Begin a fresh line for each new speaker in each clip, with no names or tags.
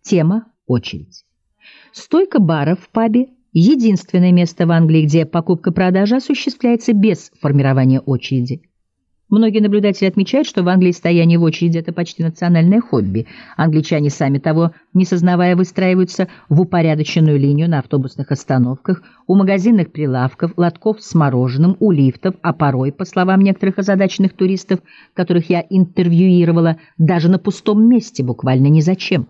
Тема – очередь. Стойка бара в пабе – единственное место в Англии, где покупка-продажа осуществляется без формирования очереди. Многие наблюдатели отмечают, что в Англии стояние в очереди – это почти национальное хобби. Англичане, сами того не сознавая, выстраиваются в упорядоченную линию на автобусных остановках, у магазинных прилавков, лотков с мороженым, у лифтов, а порой, по словам некоторых озадаченных туристов, которых я интервьюировала, даже на пустом месте, буквально ни зачем.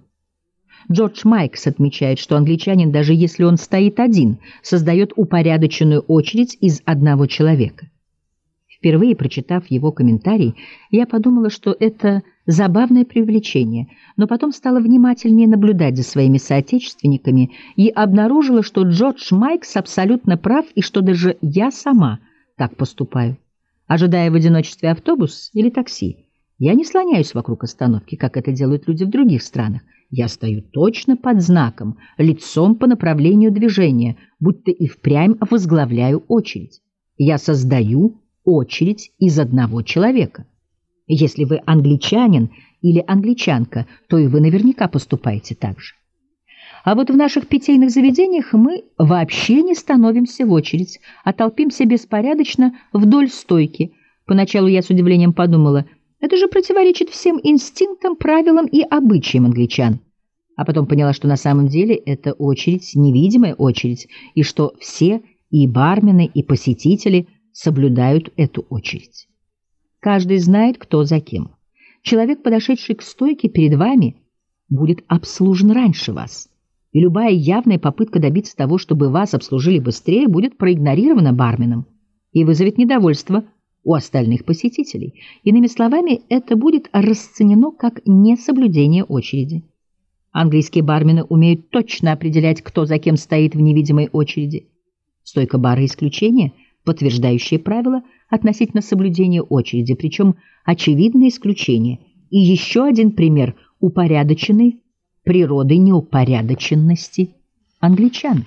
Джордж Майкс отмечает, что англичанин, даже если он стоит один, создает упорядоченную очередь из одного человека. Впервые прочитав его комментарий, я подумала, что это забавное преувеличение, но потом стала внимательнее наблюдать за своими соотечественниками и обнаружила, что Джордж Майкс абсолютно прав и что даже я сама так поступаю. Ожидая в одиночестве автобус или такси, я не слоняюсь вокруг остановки, как это делают люди в других странах. Я стою точно под знаком, лицом по направлению движения, будто и впрямь возглавляю очередь. Я создаю очередь из одного человека. Если вы англичанин или англичанка, то и вы наверняка поступаете так же. А вот в наших питейных заведениях мы вообще не становимся в очередь, а толпимся беспорядочно вдоль стойки. Поначалу я с удивлением подумала, это же противоречит всем инстинктам, правилам и обычаям англичан. А потом поняла, что на самом деле это очередь, невидимая очередь, и что все, и бармены, и посетители, соблюдают эту очередь. Каждый знает, кто за кем. Человек, подошедший к стойке перед вами, будет обслужен раньше вас. И любая явная попытка добиться того, чтобы вас обслужили быстрее, будет проигнорирована барменом и вызовет недовольство у остальных посетителей. Иными словами, это будет расценено как несоблюдение очереди. Английские бармены умеют точно определять, кто за кем стоит в невидимой очереди. Стойка бара – исключение, подтверждающее правило относительно соблюдения очереди, причем очевидное исключение. И еще один пример упорядоченной природы неупорядоченности англичан.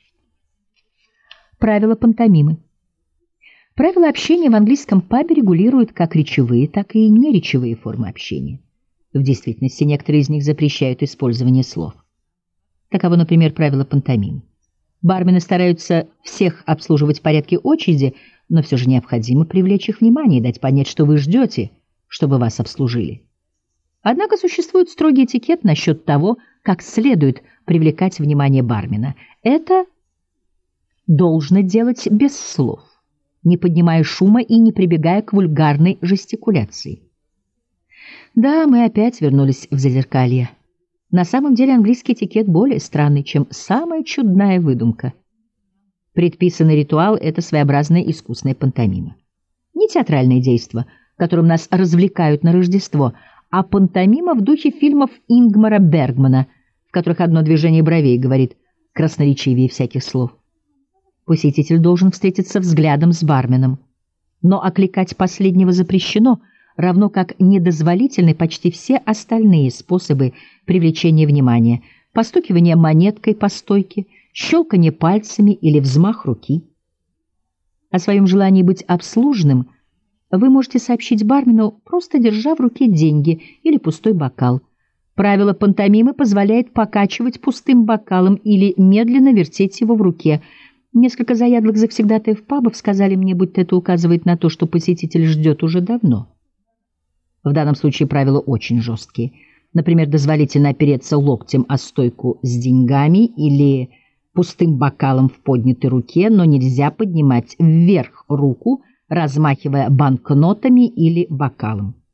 Правила пантомимы. Правила общения в английском пабе регулируют как речевые, так и неречевые формы общения. В действительности некоторые из них запрещают использование слов. Таково, например, правило пантомимы. Бармены стараются всех обслуживать в порядке очереди, но все же необходимо привлечь их внимание и дать понять, что вы ждете, чтобы вас обслужили. Однако существует строгий этикет насчет того, как следует привлекать внимание бармена. Это должно делать без слов, не поднимая шума и не прибегая к вульгарной жестикуляции. Да, мы опять вернулись в зазеркалье. На самом деле английский этикет более странный, чем самая чудная выдумка. Предписанный ритуал – это своеобразная искусная пантомима. Не театральное действо, которым нас развлекают на Рождество, а пантомима в духе фильмов Ингмара Бергмана, в которых одно движение бровей говорит красноречивее всяких слов. Посетитель должен встретиться взглядом с барменом, но окликать последнего запрещено, равно как недозволительны почти все остальные способы привлечения внимания: постукивание монеткой по стойке, щелканье пальцами или взмах руки. О своем желании быть обслуженным вы можете сообщить бармену, просто держа в руке деньги или пустой бокал. Правило пантомимы позволяет покачивать пустым бокалом или медленно вертеть его в руке. Несколько заядлых завсегдатаев пабов сказали мне, будто это указывает на то, что посетитель ждет уже давно. В данном случае правила очень жесткие. Например, дозволительно опереться локтем о стойку с деньгами или пустым бокалом в поднятой руке, но нельзя поднимать вверх руку, размахивая банкнотами или бокалом.